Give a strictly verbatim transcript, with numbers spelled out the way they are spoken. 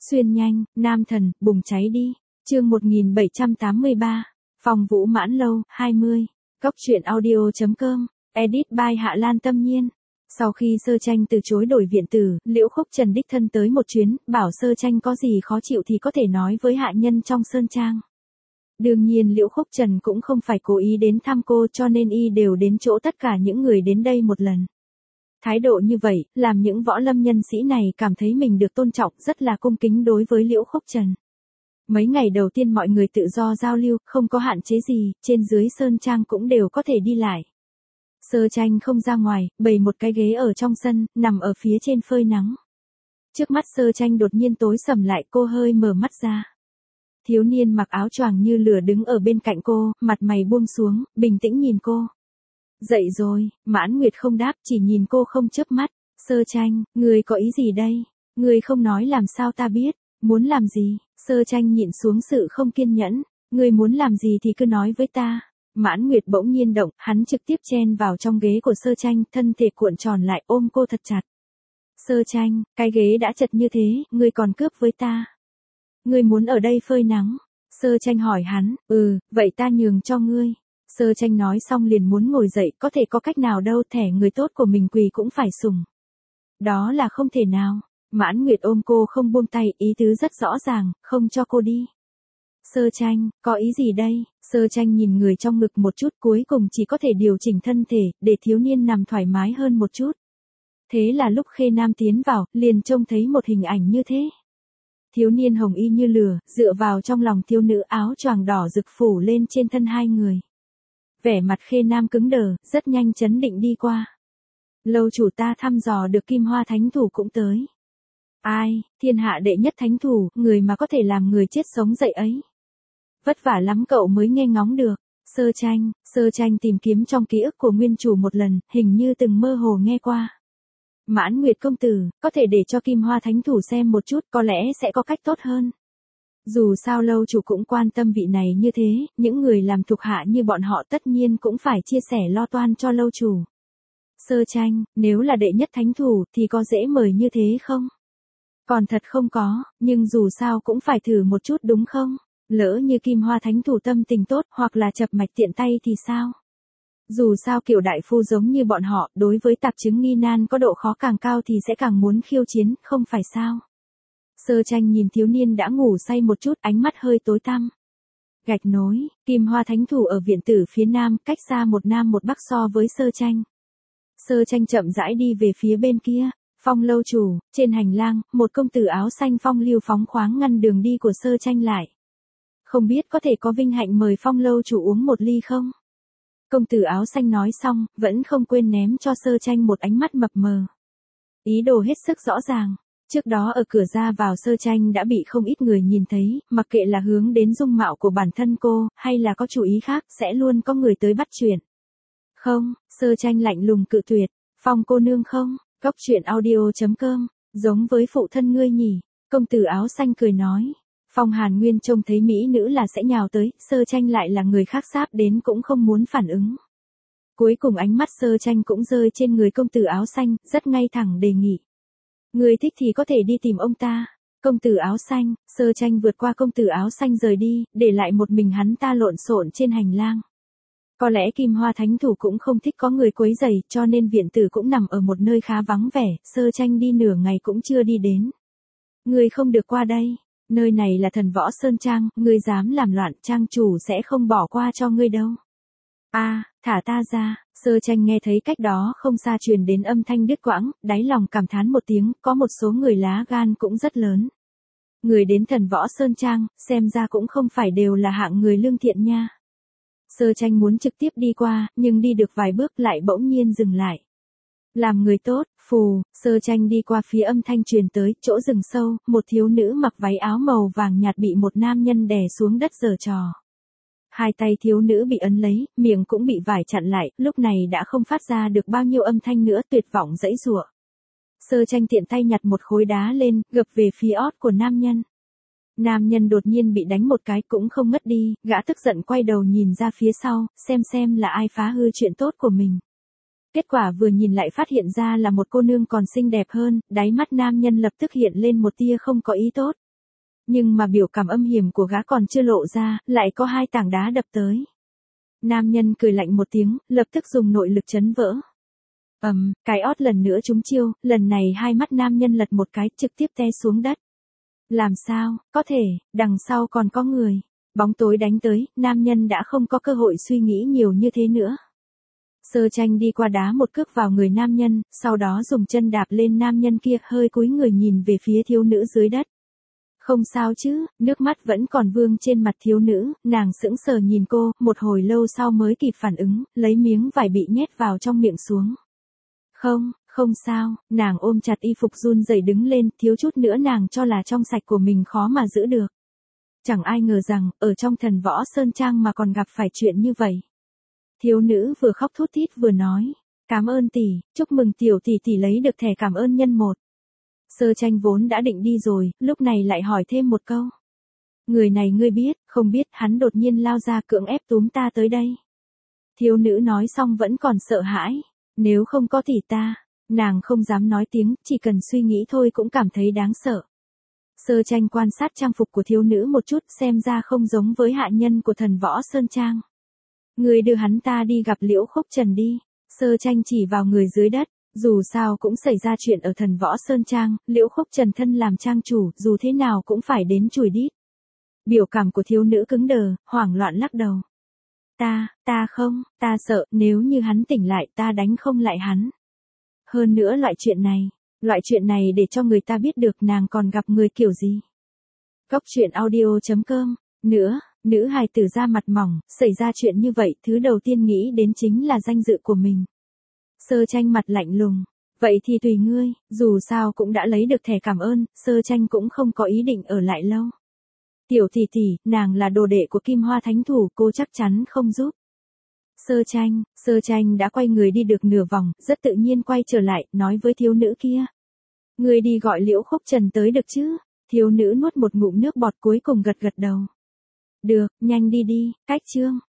Xuyên nhanh, nam thần, bùng cháy đi. Chương một nghìn bảy trăm tám mươi ba. Phong Vũ Mãn Lâu, hai mươi. Góc truyện audio.com. Edit by Hạ Lan Tâm Nhiên. Sau khi Sơ Tranh từ chối đổi viện tử, Liễu Khúc Trần đích thân tới một chuyến, bảo Sơ Tranh có gì khó chịu thì có thể nói với hạ nhân trong sơn trang. Đương nhiên Liễu Khúc Trần cũng không phải cố ý đến thăm cô, cho nên y đều đến chỗ tất cả những người đến đây một lần. Thái độ như vậy, làm những võ lâm nhân sĩ này cảm thấy mình được tôn trọng, rất là cung kính đối với Liễu Khúc Trần. Mấy ngày đầu tiên mọi người tự do giao lưu, không có hạn chế gì, trên dưới sơn trang cũng đều có thể đi lại. Sơ Tranh không ra ngoài, bày một cái ghế ở trong sân, nằm ở phía trên phơi nắng. Trước mắt Sơ Tranh đột nhiên tối sầm lại, cô hơi mở mắt ra. Thiếu niên mặc áo choàng như lửa đứng ở bên cạnh cô, mặt mày buông xuống, bình tĩnh nhìn cô. Dậy rồi, Mãn Nguyệt không đáp, chỉ nhìn cô không chớp mắt. Sơ Tranh, người có ý gì đây? Người không nói làm sao ta biết, muốn làm gì? Sơ Tranh nhịn xuống sự không kiên nhẫn. Người muốn làm gì thì cứ nói với ta. Mãn Nguyệt bỗng nhiên động, hắn trực tiếp chen vào trong ghế của Sơ Tranh, thân thể cuộn tròn lại ôm cô thật chặt. Sơ Tranh, cái ghế đã chật như thế, ngươi còn cướp với ta. Ngươi muốn ở đây phơi nắng? Sơ Tranh hỏi hắn, ừ, vậy ta nhường cho ngươi. Sơ Tranh nói xong liền muốn ngồi dậy, có thể có cách nào đâu, thẻ người tốt của mình quỳ cũng phải sủng. Đó là không thể nào. Mãn Nguyệt ôm cô không buông tay, ý tứ rất rõ ràng, không cho cô đi. Sơ Tranh, có ý gì đây? Sơ Tranh nhìn người trong ngực một chút, cuối cùng chỉ có thể điều chỉnh thân thể, để thiếu niên nằm thoải mái hơn một chút. Thế là lúc Khê Nam tiến vào, liền trông thấy một hình ảnh như thế. Thiếu niên hồng y như lửa, dựa vào trong lòng thiếu nữ, áo choàng đỏ rực phủ lên trên thân hai người. Vẻ mặt Khê Nam cứng đờ, rất nhanh chấn định đi qua. Lâu chủ ta thăm dò được Kim Hoa Thánh Thủ cũng tới. Ai, thiên hạ đệ nhất thánh thủ, người mà có thể làm người chết sống dậy ấy. Vất vả lắm cậu mới nghe ngóng được. Sơ Tranh, Sơ Tranh tìm kiếm trong ký ức của nguyên chủ một lần, hình như từng mơ hồ nghe qua. Mãn Nguyệt công tử, có thể để cho Kim Hoa Thánh Thủ xem một chút, có lẽ sẽ có cách tốt hơn. Dù sao lâu chủ cũng quan tâm vị này như thế, những người làm thuộc hạ như bọn họ tất nhiên cũng phải chia sẻ lo toan cho lâu chủ. Sơ Tranh, nếu là đệ nhất thánh thủ thì có dễ mời như thế không? Còn thật không có, nhưng dù sao cũng phải thử một chút đúng không? Lỡ như Kim Hoa Thánh Thủ tâm tình tốt hoặc là chập mạch tiện tay thì sao? Dù sao kiểu đại phu giống như bọn họ, đối với tạp chứng nghi nan có độ khó càng cao thì sẽ càng muốn khiêu chiến, không phải sao? Sơ Tranh nhìn thiếu niên đã ngủ say một chút, ánh mắt hơi tối tăm. Gạch nối, Kim Hoa Thánh Thủ ở viện tử phía nam, cách xa một nam một bắc so với Sơ Tranh. Sơ Tranh chậm rãi đi về phía bên kia. Phong lâu chủ, trên hành lang, một công tử áo xanh phong lưu phóng khoáng ngăn đường đi của Sơ Tranh lại. Không biết có thể có vinh hạnh mời Phong lâu chủ uống một ly không? Công tử áo xanh nói xong, vẫn không quên ném cho Sơ Tranh một ánh mắt mập mờ. Ý đồ hết sức rõ ràng. Trước đó ở cửa ra vào Sơ Tranh đã bị không ít người nhìn thấy, mặc kệ là hướng đến dung mạo của bản thân cô, hay là có chủ ý khác, sẽ luôn có người tới bắt chuyện. Không, Sơ Tranh lạnh lùng cự tuyệt. Phong cô nương không? Góc truyện audio.com, giống với phụ thân ngươi nhỉ, công tử áo xanh cười nói. Phong Hàn Nguyên trông thấy mỹ nữ là sẽ nhào tới, Sơ Tranh lại là người khác sáp đến cũng không muốn phản ứng. Cuối cùng ánh mắt Sơ Tranh cũng rơi trên người công tử áo xanh, rất ngay thẳng đề nghị. Người thích thì có thể đi tìm ông ta. Công tử áo xanh, Sơ Tranh vượt qua công tử áo xanh rời đi, để lại một mình hắn ta lộn xộn trên hành lang. Có lẽ Kim Hoa Thánh Thủ cũng không thích có người quấy rầy, cho nên viện tử cũng nằm ở một nơi khá vắng vẻ, Sơ Tranh đi nửa ngày cũng chưa đi đến. Người không được qua đây, nơi này là Thần Võ Sơn Trang, ngươi dám làm loạn, trang chủ sẽ không bỏ qua cho ngươi đâu. A, à, thả ta ra. Sơ Tranh nghe thấy cách đó không xa truyền đến âm thanh đứt quãng, đáy lòng cảm thán một tiếng, có một số người lá gan cũng rất lớn. Người đến Thần Võ Sơn Trang, xem ra cũng không phải đều là hạng người lương thiện nha. Sơ Tranh muốn trực tiếp đi qua, nhưng đi được vài bước lại bỗng nhiên dừng lại. Làm người tốt, phù, Sơ Tranh đi qua phía âm thanh truyền tới, chỗ rừng sâu, một thiếu nữ mặc váy áo màu vàng nhạt bị một nam nhân đè xuống đất giở trò. Hai tay thiếu nữ bị ấn lấy, miệng cũng bị vải chặn lại, lúc này đã không phát ra được bao nhiêu âm thanh nữa, tuyệt vọng giãy giụa. Sơ Tranh tiện tay nhặt một khối đá lên, gập về phía ót của nam nhân. Nam nhân đột nhiên bị đánh một cái cũng không ngất đi, gã tức giận quay đầu nhìn ra phía sau, xem xem là ai phá hư chuyện tốt của mình. Kết quả vừa nhìn lại phát hiện ra là một cô nương còn xinh đẹp hơn, đáy mắt nam nhân lập tức hiện lên một tia không có ý tốt. Nhưng mà biểu cảm âm hiểm của gã còn chưa lộ ra, lại có hai tảng đá đập tới. Nam nhân cười lạnh một tiếng, lập tức dùng nội lực chấn vỡ. Ầm, um, cái ót lần nữa trúng chiêu, lần này hai mắt nam nhân lật một cái, trực tiếp té xuống đất. Làm sao, có thể, đằng sau còn có người. Bóng tối đánh tới, nam nhân đã không có cơ hội suy nghĩ nhiều như thế nữa. Sơ Tranh đi qua đá một cước vào người nam nhân, sau đó dùng chân đạp lên nam nhân kia, hơi cúi người nhìn về phía thiếu nữ dưới đất. Không sao chứ, nước mắt vẫn còn vương trên mặt thiếu nữ, nàng sững sờ nhìn cô, một hồi lâu sau mới kịp phản ứng, lấy miếng vải bị nhét vào trong miệng xuống. Không, không sao, nàng ôm chặt y phục run rẩy đứng lên, thiếu chút nữa nàng cho là trong sạch của mình khó mà giữ được. Chẳng ai ngờ rằng, ở trong Thần Võ Sơn Trang mà còn gặp phải chuyện như vậy. Thiếu nữ vừa khóc thút thít vừa nói, cảm ơn tỷ, chúc mừng tiểu tỷ tỷ lấy được thẻ cảm ơn nhân một. Sơ Tranh vốn đã định đi rồi, lúc này lại hỏi thêm một câu. Người này ngươi biết, không biết, hắn đột nhiên lao ra cưỡng ép túm ta tới đây. Thiếu nữ nói xong vẫn còn sợ hãi, nếu không có tỷ ta, nàng không dám nói tiếng, chỉ cần suy nghĩ thôi cũng cảm thấy đáng sợ. Sơ Tranh quan sát trang phục của thiếu nữ một chút, xem ra không giống với hạ nhân của Thần Võ Sơn Trang. Người đưa hắn ta đi gặp Liễu Khúc Trần đi. Sơ Tranh chỉ vào người dưới đất, dù sao cũng xảy ra chuyện ở Thần Võ Sơn Trang, Liễu Khúc Trần thân làm trang chủ, dù thế nào cũng phải đến chùi đít. Biểu cảm của thiếu nữ cứng đờ, hoảng loạn lắc đầu. Ta, ta không, ta sợ, nếu như hắn tỉnh lại ta đánh không lại hắn. Hơn nữa loại chuyện này, loại chuyện này để cho người ta biết được nàng còn gặp người kiểu gì. Góc truyện audio chấm com, nữa. Nữ hài tử ra mặt mỏng, xảy ra chuyện như vậy, thứ đầu tiên nghĩ đến chính là danh dự của mình. Sơ Tranh mặt lạnh lùng, vậy thì tùy ngươi, dù sao cũng đã lấy được thẻ cảm ơn, Sơ Tranh cũng không có ý định ở lại lâu. Tiểu tỷ tỷ, nàng là đồ đệ của Kim Hoa Thánh Thủ, cô chắc chắn không giúp. Sơ Tranh, Sơ Tranh đã quay người đi được nửa vòng, rất tự nhiên quay trở lại, nói với thiếu nữ kia. Ngươi đi gọi Liễu Khúc Trần tới được chứ? Thiếu nữ nuốt một ngụm nước bọt cuối cùng gật gật đầu. Được, nhanh đi đi, cách chương.